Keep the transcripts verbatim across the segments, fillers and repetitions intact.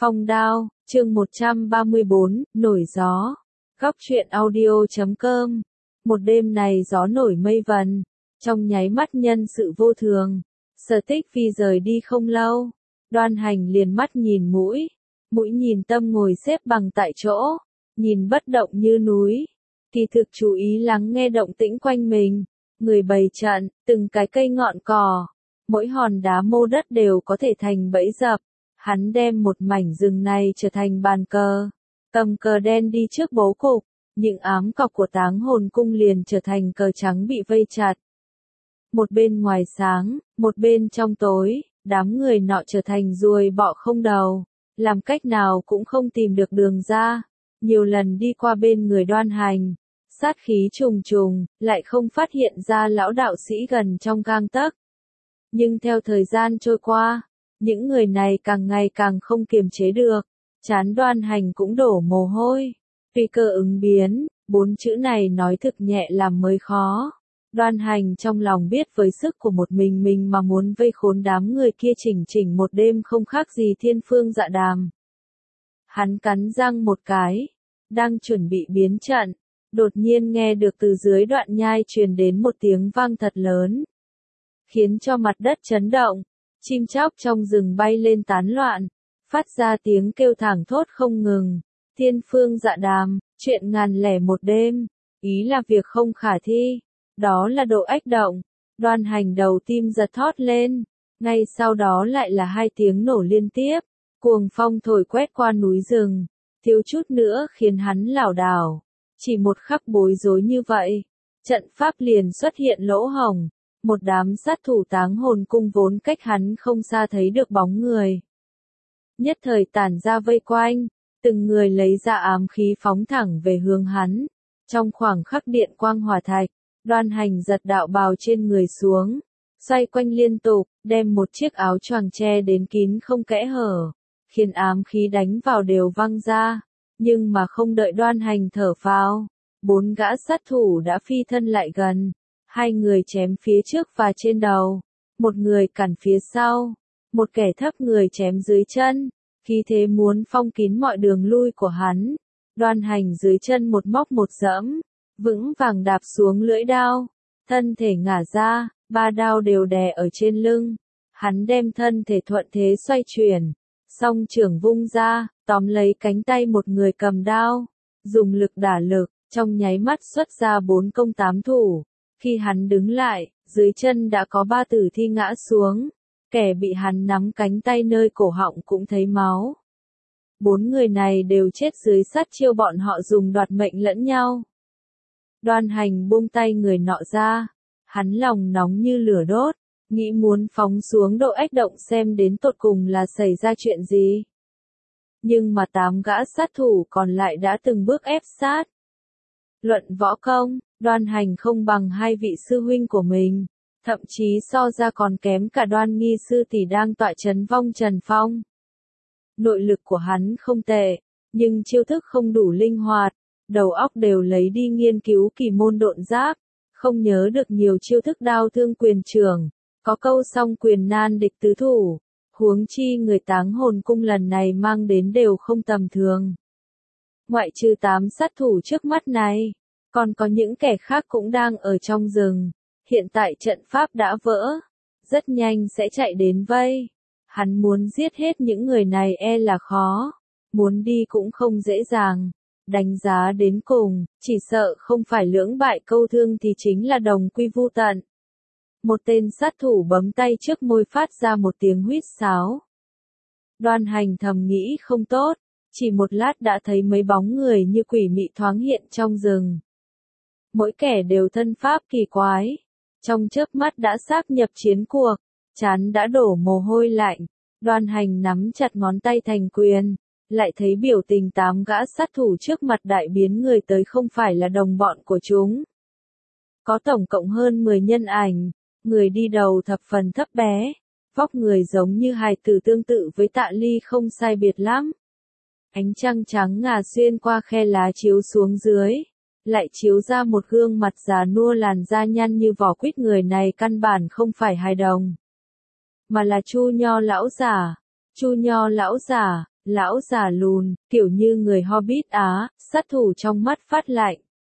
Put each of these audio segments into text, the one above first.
Phong đao, chương một trăm ba mươi bốn, nổi gió. Góc truyện audio chấm com. Một đêm này gió nổi mây vần, trong nháy mắt nhân sự vô thường. Sở Tích Phi rời đi không lâu, Đoan Hành liền mắt nhìn mũi, mũi nhìn tâm ngồi xếp bằng tại chỗ, nhìn bất động như núi. Kỳ thực chú ý lắng nghe động tĩnh quanh mình, người bày trận, từng cái cây ngọn cỏ, mỗi hòn đá mô đất đều có thể thành bẫy dập. Hắn đem một mảnh rừng này trở thành bàn cờ, cầm cờ đen đi trước bố cục, những ám cọc của Táng Hồn Cung liền trở thành cờ trắng bị vây chặt. Một bên ngoài sáng, một bên trong tối, đám người nọ trở thành ruồi bọ không đầu, làm cách nào cũng không tìm được đường ra. Nhiều lần đi qua bên người Đoan Hành, sát khí trùng trùng, lại không phát hiện ra lão đạo sĩ gần trong gang tấc. Nhưng theo thời gian trôi qua, những người này càng ngày càng không kiềm chế được, chán Đoan Hành cũng đổ mồ hôi. Tùy cơ ứng biến, bốn chữ này nói thực nhẹ làm mới khó. Đoan Hành trong lòng biết với sức của một mình mình mà muốn vây khốn đám người kia chỉnh chỉnh một đêm không khác gì thiên phương dạ đàm. Hắn cắn răng một cái, đang chuẩn bị biến trận, đột nhiên nghe được từ dưới đoạn nhai truyền đến một tiếng vang thật lớn, khiến cho mặt đất chấn động. Chim chóc trong rừng bay lên tán loạn, phát ra tiếng kêu thảng thốt không ngừng. Thiên phương dạ đàm, chuyện ngàn lẻ một đêm, ý là việc không khả thi. Đó là độ ách động. Đoan Hành đầu tim giật thót lên, ngay sau đó lại là hai tiếng nổ liên tiếp. Cuồng phong thổi quét qua núi rừng, thiếu chút nữa khiến hắn lảo đảo. Chỉ một khắc bối rối như vậy, trận pháp liền xuất hiện lỗ hổng. Một đám sát thủ Táng Hồn Cung vốn cách hắn không xa thấy được bóng người, nhất thời tản ra vây quanh, từng người lấy ra ám khí phóng thẳng về hướng hắn. Trong khoảng khắc điện quang hỏa thạch, Đoan Hành giật đạo bào trên người xuống, xoay quanh liên tục, đem một chiếc áo choàng che đến kín không kẽ hở, khiến ám khí đánh vào đều văng ra. Nhưng mà không đợi Đoan Hành thở phào, bốn gã sát thủ đã phi thân lại gần. Hai người chém phía trước và trên đầu, một người cản phía sau, một kẻ thấp người chém dưới chân, khí thế muốn phong kín mọi đường lui của hắn. Đoan Hành dưới chân một móc một dẫm, vững vàng đạp xuống lưỡi đao, thân thể ngả ra, ba đao đều đè ở trên lưng. Hắn đem thân thể thuận thế xoay chuyển, song trưởng vung ra, tóm lấy cánh tay một người cầm đao, dùng lực đả lực, trong nháy mắt xuất ra bốn công tám thủ. Khi hắn đứng lại, dưới chân đã có ba tử thi ngã xuống, kẻ bị hắn nắm cánh tay nơi cổ họng cũng thấy máu. Bốn người này đều chết dưới sát chiêu bọn họ dùng đoạt mệnh lẫn nhau. Đoan Hành buông tay người nọ ra, hắn lòng nóng như lửa đốt, nghĩ muốn phóng xuống độ ách động xem đến tột cùng là xảy ra chuyện gì. Nhưng mà tám gã sát thủ còn lại đã từng bước ép sát. Luận võ công, Đoan Hành không bằng hai vị sư huynh của mình, thậm chí so ra còn kém cả Đoan Nghi sư tỷ đang tọa trấn Vong Trần Phong. Nội lực của hắn không tệ, nhưng chiêu thức không đủ linh hoạt, đầu óc đều lấy đi nghiên cứu kỳ môn độn giáp, không nhớ được nhiều chiêu thức đao thương quyền trưởng, có câu song quyền nan địch tứ thủ, huống chi người Táng Hồn Cung lần này mang đến đều không tầm thường. Ngoại trừ tám sát thủ trước mắt này, còn có những kẻ khác cũng đang ở trong rừng. Hiện tại trận pháp đã vỡ, rất nhanh sẽ chạy đến vây. Hắn muốn giết hết những người này e là khó, muốn đi cũng không dễ dàng. Đánh giá đến cùng, chỉ sợ không phải lưỡng bại câu thương thì chính là đồng quy vu tận. Một tên sát thủ bấm tay trước môi phát ra một tiếng huýt sáo. Đoan Hành thầm nghĩ không tốt, chỉ một lát đã thấy mấy bóng người như quỷ mị thoáng hiện trong rừng. Mỗi kẻ đều thân pháp kỳ quái, trong chớp mắt đã sáp nhập chiến cuộc, trán đã đổ mồ hôi lạnh. Đoan Hành nắm chặt ngón tay thành quyền, lại thấy biểu tình tám gã sát thủ trước mặt đại biến người tới không phải là đồng bọn của chúng. Có tổng cộng hơn mười nhân ảnh, người đi đầu thập phần thấp bé, vóc người giống như hài tử tương tự với Tạ Ly không sai biệt lắm. Ánh trăng trắng ngà xuyên qua khe lá chiếu xuống dưới, lại chiếu ra một gương mặt già nua làn da nhăn như vỏ quýt. Người này căn bản không phải hài đồng, mà là Chu Nho lão giả. Chu Nho lão giả, Lão già lùn, kiểu như người Hobbit Á, sát thủ trong mắt phát lạnh.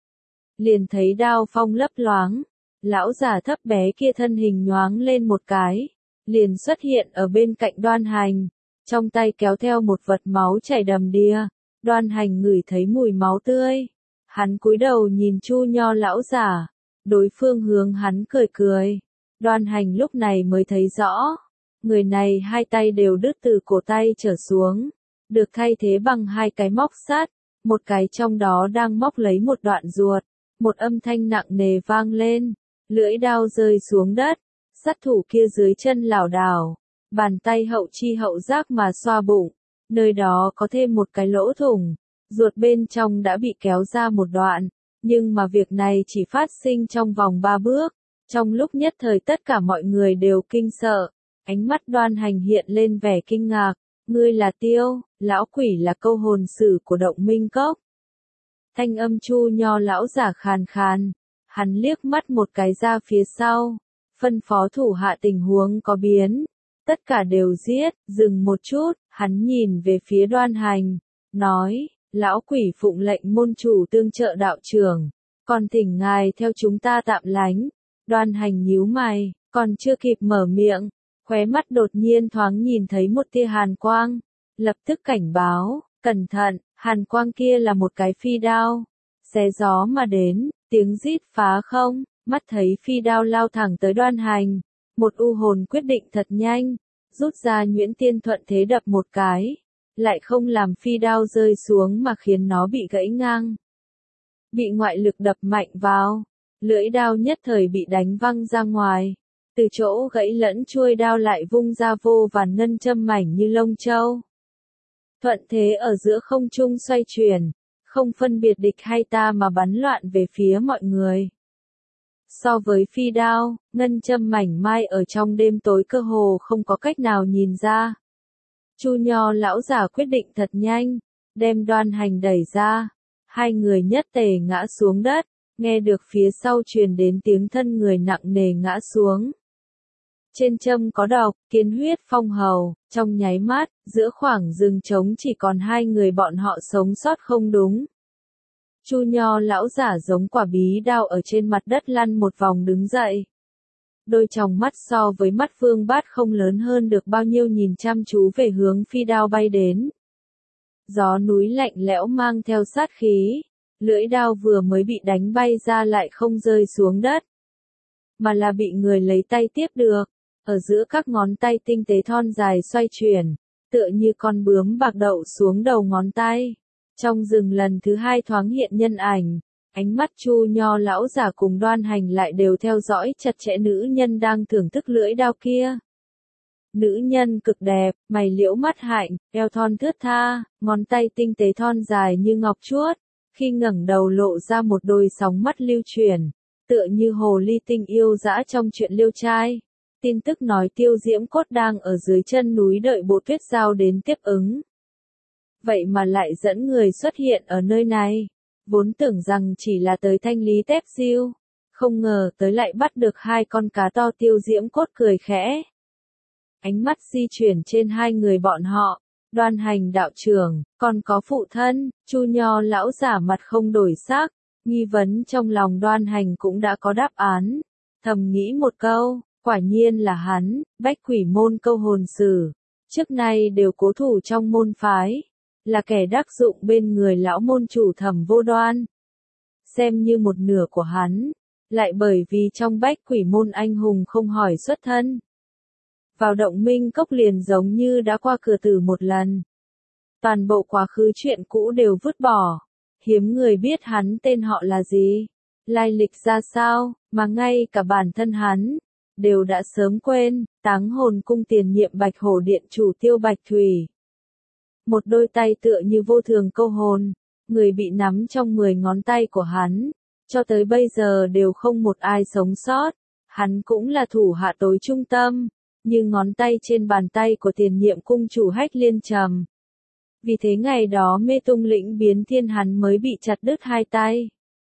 Liền thấy đao phong lấp loáng, lão già thấp bé kia thân hình nhoáng lên một cái, liền xuất hiện ở bên cạnh Đoan Hành, trong tay kéo theo một vật máu chảy đầm đìa. Đoan Hành ngửi thấy mùi máu tươi, hắn cúi đầu nhìn Chu Nho lão già, đối phương hướng hắn cười cười. Đoan Hành lúc này mới thấy rõ, người này hai tay đều đứt từ cổ tay trở xuống, được thay thế bằng hai cái móc sắt, một cái trong đó đang móc lấy một đoạn ruột, một âm thanh nặng nề vang lên, lưỡi đao rơi xuống đất, sát thủ kia dưới chân lảo đảo, bàn tay hậu chi hậu giác mà xoa bụng, nơi đó có thêm một cái lỗ thủng, ruột bên trong đã bị kéo ra một đoạn, nhưng mà việc này chỉ phát sinh trong vòng ba bước, trong lúc nhất thời tất cả mọi người đều kinh sợ, ánh mắt Đoan Hành hiện lên vẻ kinh ngạc, ngươi là Tiêu, lão quỷ là câu hồn sử của Động Minh Cốc. Thanh âm Chu Nho lão giả khàn khàn, hắn liếc mắt một cái ra phía sau, phân phó thủ hạ tình huống có biến, tất cả đều giết, dừng một chút, hắn nhìn về phía Đoan Hành, nói, lão quỷ phụng lệnh môn chủ tương trợ đạo trưởng, còn thỉnh ngài theo chúng ta tạm lánh. Đoan Hành nhíu mày, còn chưa kịp mở miệng, khóe mắt đột nhiên thoáng nhìn thấy một tia hàn quang, lập tức cảnh báo, cẩn thận, hàn quang kia là một cái phi đao, xé gió mà đến, tiếng rít phá không, mắt thấy phi đao lao thẳng tới Đoan Hành, một u hồn quyết định thật nhanh, rút ra nhuyễn tiên thuận thế đập một cái, lại không làm phi đao rơi xuống mà khiến nó bị gãy ngang. Bị ngoại lực đập mạnh vào, lưỡi đao nhất thời bị đánh văng ra ngoài, từ chỗ gãy lẫn chuôi đao lại vung ra vô vàn ngân châm mảnh như lông châu. Thuận thế ở giữa không trung xoay chuyển, không phân biệt địch hay ta mà bắn loạn về phía mọi người. So với phi đao, ngân châm mảnh mai ở trong đêm tối cơ hồ không có cách nào nhìn ra. Chu Nho lão giả quyết định thật nhanh, đem Đoan Hành đẩy ra, hai người nhất tề ngã xuống đất, nghe được phía sau truyền đến tiếng thân người nặng nề ngã xuống. Trên châm có độc, kiến huyết phong hầu, trong nháy mắt, giữa khoảng rừng trống chỉ còn hai người bọn họ sống sót không đúng. Chu Nho lão giả giống quả bí đao ở trên mặt đất lăn một vòng đứng dậy. Đôi tròng mắt so với mắt Vương Bát không lớn hơn được bao nhiêu nhìn chăm chú về hướng phi đao bay đến. Gió núi lạnh lẽo mang theo sát khí, lưỡi đao vừa mới bị đánh bay ra lại không rơi xuống đất, mà là bị người lấy tay tiếp được, ở giữa các ngón tay tinh tế thon dài xoay chuyển, tựa như con bướm bạc đậu xuống đầu ngón tay. Trong rừng lần thứ hai thoáng hiện nhân ảnh, ánh mắt Chu Nho lão giả cùng Đoan Hành lại đều theo dõi chặt chẽ nữ nhân đang thưởng thức lưỡi đao kia. Nữ nhân cực đẹp, mày liễu mắt hạnh, eo thon thướt tha, ngón tay tinh tế thon dài như ngọc chuốt, khi ngẩng đầu lộ ra một đôi sóng mắt lưu chuyển, tựa như hồ ly tinh yêu dã trong chuyện Liêu Trai. Tin tức nói Tiêu Diễm Cốt đang ở dưới chân núi đợi Bộ Tuyết Giao đến tiếp ứng. Vậy mà lại dẫn người xuất hiện ở nơi này, vốn tưởng rằng chỉ là tới thanh lý tép diêu, không ngờ tới lại bắt được hai con cá to. Tiêu Diễm Cốt cười khẽ. Ánh mắt di chuyển trên hai người bọn họ, Đoan Hành đạo trưởng, còn có phụ thân. Chu Nho lão giả mặt không đổi sắc, nghi vấn trong lòng Đoan Hành cũng đã có đáp án, thầm nghĩ một câu, quả nhiên là hắn, Bách Quỷ môn câu hồn sử, trước nay đều cố thủ trong môn phái, là kẻ đắc dụng bên người lão môn chủ Thẩm Vô Đoan, xem như một nửa của hắn, lại bởi vì trong Bách Quỷ môn anh hùng không hỏi xuất thân. Vào Động Minh Cốc liền giống như đã qua cửa tử một lần. Toàn bộ quá khứ chuyện cũ đều vứt bỏ, hiếm người biết hắn tên họ là gì, lai lịch ra sao, mà ngay cả bản thân hắn đều đã sớm quên. Táng hồn cung tiền nhiệm Bạch Hổ điện chủ Tiêu Bạch Thủy, một đôi tay tựa như vô thường câu hồn, người bị nắm trong mười ngón tay của hắn, cho tới bây giờ đều không một ai sống sót. Hắn cũng là thủ hạ tối trung tâm, như ngón tay trên bàn tay của tiền nhiệm cung chủ Hách Liên Trầm. Vì thế ngày đó Mê Tung Lĩnh biến thiên hắn mới bị chặt đứt hai tay.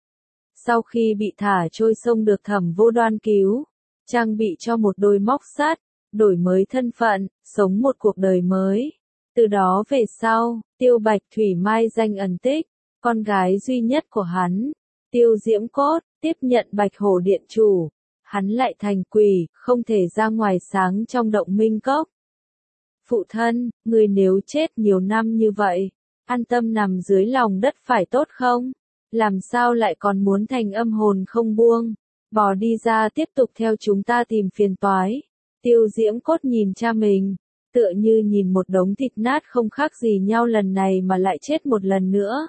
Sau khi bị thả trôi sông được Thẩm Vô Đoan cứu, trang bị cho một đôi móc sắt, đổi mới thân phận, sống một cuộc đời mới. Từ đó về sau, Tiêu Bạch Thủy mai danh ẩn tích, con gái duy nhất của hắn, Tiêu Diễm Cốt, tiếp nhận Bạch Hổ Điện chủ, hắn lại thành quỷ, không thể ra ngoài sáng trong động minh cốc. Phụ thân, người nếu chết nhiều năm như vậy, an tâm nằm dưới lòng đất phải tốt không? Làm sao lại còn muốn thành âm hồn không buông, bò đi ra tiếp tục theo chúng ta tìm phiền toái. Tiêu Diễm Cốt nhìn cha mình, tựa như nhìn một đống thịt nát không khác gì nhau, lần này mà lại chết một lần nữa.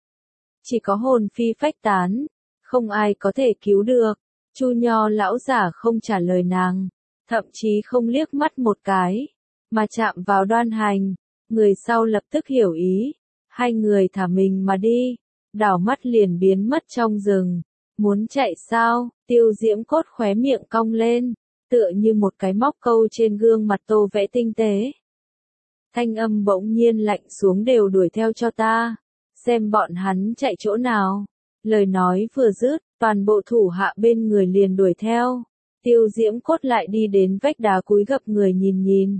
Chỉ có hồn phi phách tán, không ai có thể cứu được. Chu Nho lão giả không trả lời nàng, thậm chí không liếc mắt một cái, mà chạm vào Đoan Hành, người sau lập tức hiểu ý, hai người thả mình mà đi, đảo mắt liền biến mất trong rừng. Muốn chạy sao? Tiêu Diễm Cốt khóe miệng cong lên, tựa như một cái móc câu trên gương mặt tô vẽ tinh tế. Thanh âm bỗng nhiên lạnh xuống, đều đuổi theo cho ta, xem bọn hắn chạy chỗ nào. Lời nói vừa dứt, toàn bộ thủ hạ bên người liền đuổi theo. Tiêu Diễm Cốt lại đi đến vách đá cúi gập người nhìn nhìn.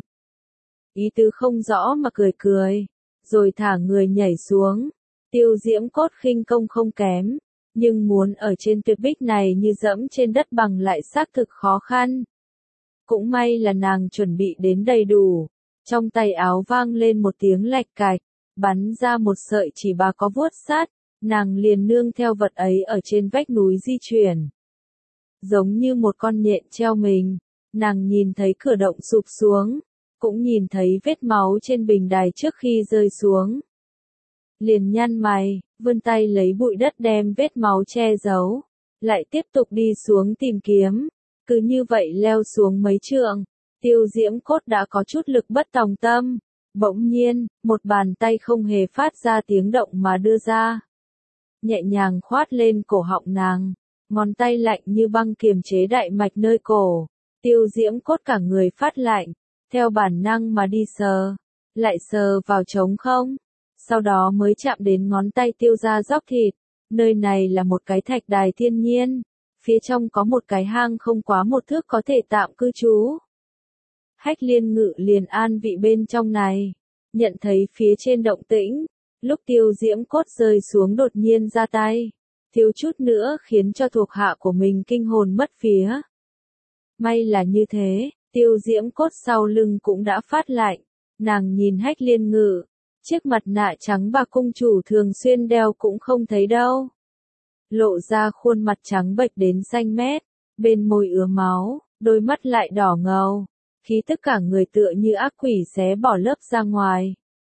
Ý tứ không rõ mà cười cười, rồi thả người nhảy xuống. Tiêu Diễm Cốt khinh công không kém, nhưng muốn ở trên tuyệt bích này như dẫm trên đất bằng lại xác thực khó khăn. Cũng may là nàng chuẩn bị đến đầy đủ, trong tay áo vang lên một tiếng lạch cạch, bắn ra một sợi chỉ bà có vuốt sắt, nàng liền nương theo vật ấy ở trên vách núi di chuyển. Giống như một con nhện treo mình, nàng nhìn thấy cửa động sụp xuống, cũng nhìn thấy vết máu trên bình đài trước khi rơi xuống. Liền nhăn mày, vươn tay lấy bụi đất đem vết máu che giấu, lại tiếp tục đi xuống tìm kiếm. Cứ như vậy leo xuống mấy trượng, Tiêu Diễm Cốt đã có chút lực bất tòng tâm. Bỗng nhiên, một bàn tay không hề phát ra tiếng động mà đưa ra, nhẹ nhàng khoát lên cổ họng nàng, ngón tay lạnh như băng kiềm chế đại mạch nơi cổ. Tiêu Diễm Cốt cả người phát lạnh, theo bản năng mà đi sờ, lại sờ vào trống không, sau đó mới chạm đến ngón tay tiêu ra dóc thịt. Nơi này là một cái thạch đài thiên nhiên, phía trong có một cái hang không quá một thước có thể tạm cư trú. Hách Liên Ngự liền an vị bên trong này, nhận thấy phía trên động tĩnh, lúc Tiêu Diễm Cốt rơi xuống đột nhiên ra tay, thiếu chút nữa khiến cho thuộc hạ của mình kinh hồn mất vía. May là như thế, Tiêu Diễm Cốt sau lưng cũng đã phát lạnh, nàng nhìn Hách Liên Ngự, chiếc mặt nạ trắng bà cung chủ thường xuyên đeo cũng không thấy đâu. Lộ ra khuôn mặt trắng bệch đến xanh mét, bên môi ứa máu, đôi mắt lại đỏ ngầu, khí tức cả người tựa như ác quỷ xé bỏ lớp ra ngoài.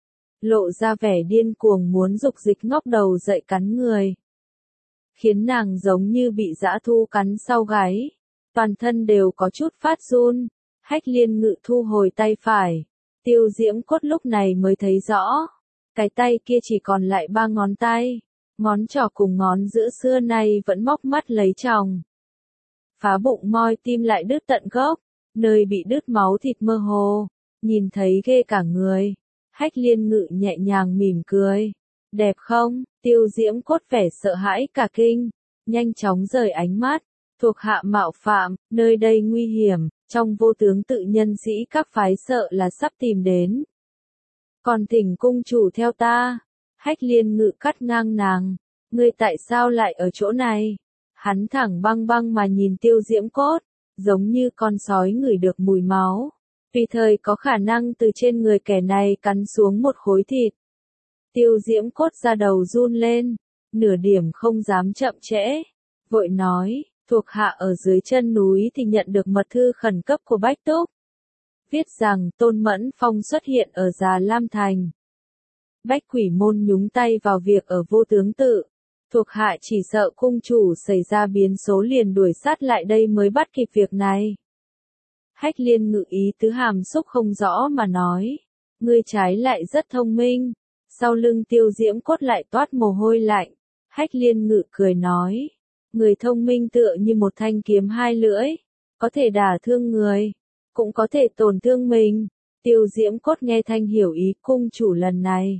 Lộ ra vẻ điên cuồng muốn dục dịch ngóc đầu dậy cắn người, khiến nàng giống như bị dã thu cắn sau gáy, toàn thân đều có chút phát run. Hách Liên Ngự thu hồi tay phải, Tiêu Diễm Cốt lúc này mới thấy rõ, cái tay kia chỉ còn lại ba ngón tay, ngón trỏ cùng ngón giữa xưa nay vẫn móc mắt lấy chồng. Phá bụng moi tim lại đứt tận gốc, nơi bị đứt máu thịt mơ hồ, nhìn thấy ghê cả người. Hách Liên Ngự nhẹ nhàng mỉm cười, đẹp không? Tiêu Diễm Cốt vẻ sợ hãi cả kinh, nhanh chóng rời ánh mắt, thuộc hạ mạo phạm, nơi đây nguy hiểm, trong vô tướng tự nhân sĩ các phái sợ là sắp tìm đến. Còn thỉnh cung chủ theo ta. Hách Liên Ngự cắt ngang nàng, ngươi tại sao lại ở chỗ này? Hắn thẳng băng băng mà nhìn Tiêu Diễm Cốt, giống như con sói ngửi được mùi máu, tùy thời có khả năng từ trên người kẻ này cắn xuống một khối thịt. Tiêu Diễm Cốt ra đầu run lên, nửa điểm không dám chậm trễ, vội nói, thuộc hạ ở dưới chân núi thì nhận được mật thư khẩn cấp của Bách Túc, viết rằng Tôn Mẫn Phong xuất hiện ở Già Lam Thành. Bách Quỷ Môn nhúng tay vào việc ở vô tướng tự, thuộc hạ chỉ sợ cung chủ xảy ra biến số liền đuổi sát lại đây mới bắt kịp việc này. Hách Liên Ngự ý tứ hàm xúc không rõ mà nói, ngươi trái lại rất thông minh. Sau lưng Tiêu Diễm Cốt lại toát mồ hôi lạnh, Hách Liên Ngự cười nói, người thông minh tựa như một thanh kiếm hai lưỡi, có thể đả thương người, cũng có thể tổn thương mình. Tiêu Diễm Cốt nghe thanh hiểu ý, cung chủ lần này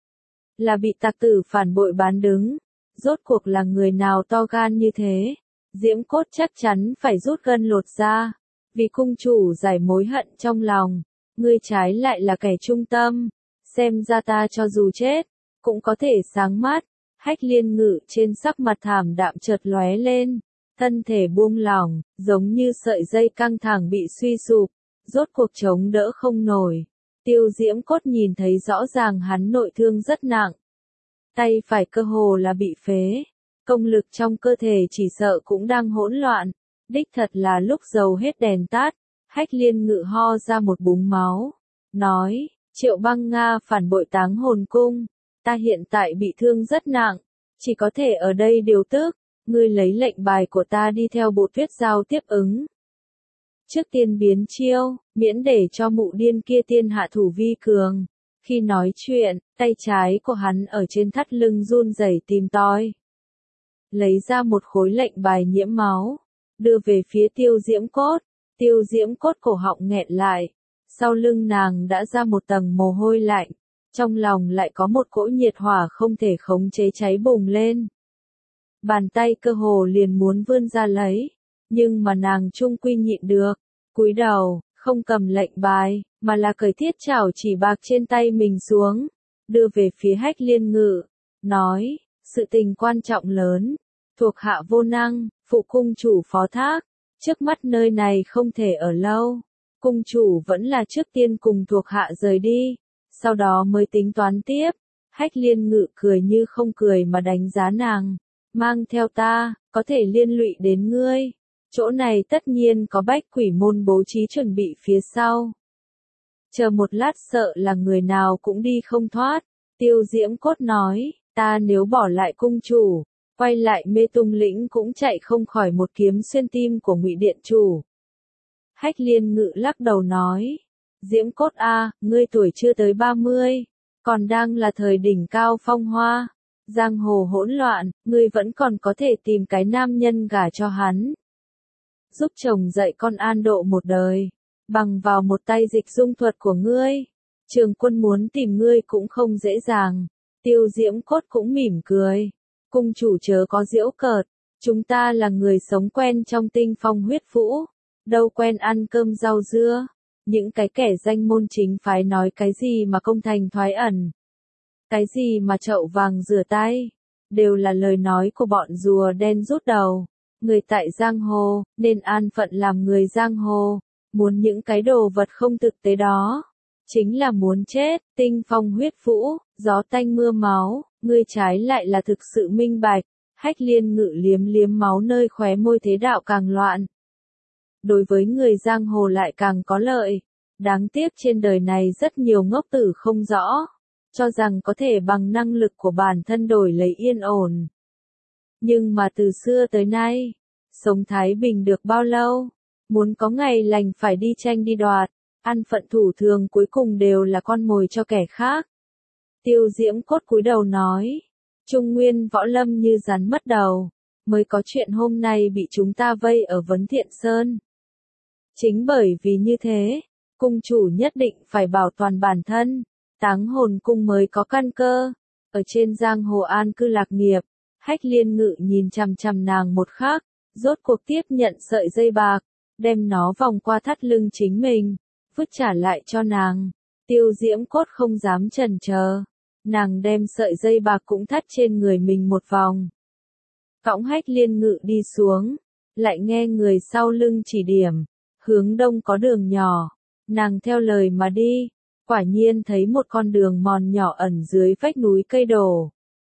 là bị tặc tử phản bội bán đứng, rốt cuộc là người nào to gan như thế? Diễm Cốt chắc chắn phải rút gân lột da, vì cung chủ giải mối hận trong lòng, ngươi trái lại là kẻ trung tâm, xem ra ta cho dù chết, cũng có thể sáng mắt. Hách Liên Ngự trên sắc mặt thảm đạm chợt lóe lên, thân thể buông lỏng, giống như sợi dây căng thẳng bị suy sụp, rốt cuộc chống đỡ không nổi. Tiêu Diễm Cốt nhìn thấy rõ ràng hắn nội thương rất nặng. Tay phải cơ hồ là bị phế, công lực trong cơ thể chỉ sợ cũng đang hỗn loạn. Đích thật là lúc dầu hết đèn tắt, Hách Liên Ngự ho ra một búng máu, nói, Triệu Băng Nga phản bội Táng Hồn Cung, ta hiện tại bị thương rất nặng, chỉ có thể ở đây điều tức, ngươi lấy lệnh bài của ta đi theo Bộ Tuyết Giao tiếp ứng. Trước tiên biến chiêu, miễn để cho mụ điên kia tiên hạ thủ vi cường. Khi nói chuyện, tay trái của hắn ở trên thắt lưng run rẩy tìm tòi. Lấy ra một khối lệnh bài nhiễm máu, đưa về phía Tiêu Diễm Cốt. Tiêu Diễm Cốt cổ họng nghẹn lại, sau lưng nàng đã ra một tầng mồ hôi lạnh, trong lòng lại có một cỗ nhiệt hỏa không thể khống chế cháy bùng lên. Bàn tay cơ hồ liền muốn vươn ra lấy, nhưng mà nàng trung quy nhịn được, cúi đầu, không cầm lệnh bài, mà là cởi thiết chảo chỉ bạc trên tay mình xuống, đưa về phía Hách Liên Ngự, nói, sự tình quan trọng lớn, thuộc hạ vô năng, phụ cung chủ phó thác, trước mắt nơi này không thể ở lâu, cung chủ vẫn là trước tiên cùng thuộc hạ rời đi, sau đó mới tính toán tiếp. Hách Liên Ngự cười như không cười mà đánh giá nàng, mang theo ta, có thể liên lụy đến ngươi. Chỗ này tất nhiên có bách quỷ môn bố trí chuẩn bị phía sau. Chờ một lát sợ là người nào cũng đi không thoát. Tiêu Diễm Cốt nói, ta nếu bỏ lại cung chủ, quay lại Mê Tung Lĩnh cũng chạy không khỏi một kiếm xuyên tim của Ngụy Điện chủ. Hách Liên Ngự lắc đầu nói, Diễm Cốt a, ngươi tuổi chưa tới ba mươi, còn đang là thời đỉnh cao phong hoa, giang hồ hỗn loạn, ngươi vẫn còn có thể tìm cái nam nhân gả cho hắn. Giúp chồng dạy con an độ một đời, bằng vào một tay dịch dung thuật của ngươi, Trường Quân muốn tìm ngươi cũng không dễ dàng. Tiêu Diễm Cốt cũng mỉm cười, cung chủ chớ có giễu cợt, chúng ta là người sống quen trong tinh phong huyết vũ, đâu quen ăn cơm rau dưa, những cái kẻ danh môn chính phái nói cái gì mà công thành thoái ẩn, cái gì mà chậu vàng rửa tay, đều là lời nói của bọn rùa đen rút đầu. Người tại giang hồ, nên an phận làm người giang hồ, muốn những cái đồ vật không thực tế đó, chính là muốn chết. Tinh phong huyết vũ, gió tanh mưa máu, ngươi trái lại là thực sự minh bạch. Hách Liên Ngự liếm liếm máu nơi khóe môi, thế đạo càng loạn, đối với người giang hồ lại càng có lợi. Đáng tiếc trên đời này rất nhiều ngốc tử không rõ, cho rằng có thể bằng năng lực của bản thân đổi lấy yên ổn. Nhưng mà từ xưa tới nay, sống thái bình được bao lâu, muốn có ngày lành phải đi tranh đi đoạt, ăn phận thủ thường cuối cùng đều là con mồi cho kẻ khác. Tiêu Diễm Cốt cúi đầu nói, Trung Nguyên võ lâm như rắn mất đầu, mới có chuyện hôm nay bị chúng ta vây ở Vấn Thiện Sơn. Chính bởi vì như thế, cung chủ nhất định phải bảo toàn bản thân, Táng Hồn Cung mới có căn cơ, ở trên giang hồ an cư lạc nghiệp. Hách Liên Ngự nhìn chằm chằm nàng một khắc, rốt cuộc tiếp nhận sợi dây bạc, đem nó vòng qua thắt lưng chính mình, vứt trả lại cho nàng. Tiêu Diễm Cốt không dám chần chờ, nàng đem sợi dây bạc cũng thắt trên người mình một vòng. Cõng Hách Liên Ngự đi xuống, lại nghe người sau lưng chỉ điểm, hướng đông có đường nhỏ, nàng theo lời mà đi, quả nhiên thấy một con đường mòn nhỏ ẩn dưới vách núi cây đổ.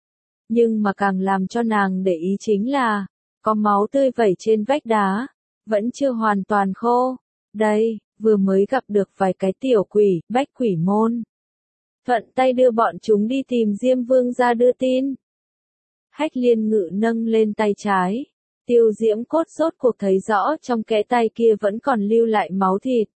Nhưng mà càng làm cho nàng để ý chính là, có máu tươi vẩy trên vách đá, vẫn chưa hoàn toàn khô. Đây, vừa mới gặp được vài cái tiểu quỷ, bách quỷ môn. Thuận tay đưa bọn chúng đi tìm Diêm Vương ra đưa tin. Hách Liên Ngự nâng lên tay trái, Tiêu Diễm Cốt rốt cuộc thấy rõ trong kẽ tay kia vẫn còn lưu lại máu thịt.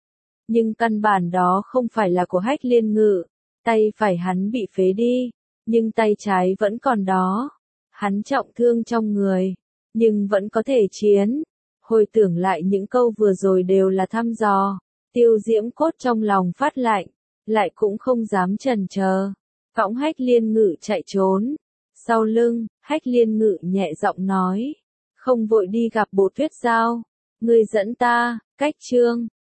Nhưng căn bản đó không phải là của Hách Liên Ngự, tay phải hắn bị phế đi, nhưng tay trái vẫn còn đó. Hắn trọng thương trong người, nhưng vẫn có thể chiến. Hồi tưởng lại những câu vừa rồi đều là thăm dò, Tiêu Diễm Cốt trong lòng phát lạnh, lại cũng không dám chần chờ, cõng Hách Liên Ngự chạy trốn. Sau lưng, Hách Liên Ngự nhẹ giọng nói, không vội đi gặp Bộ Tuyết Giao, ngươi dẫn ta. Cách chương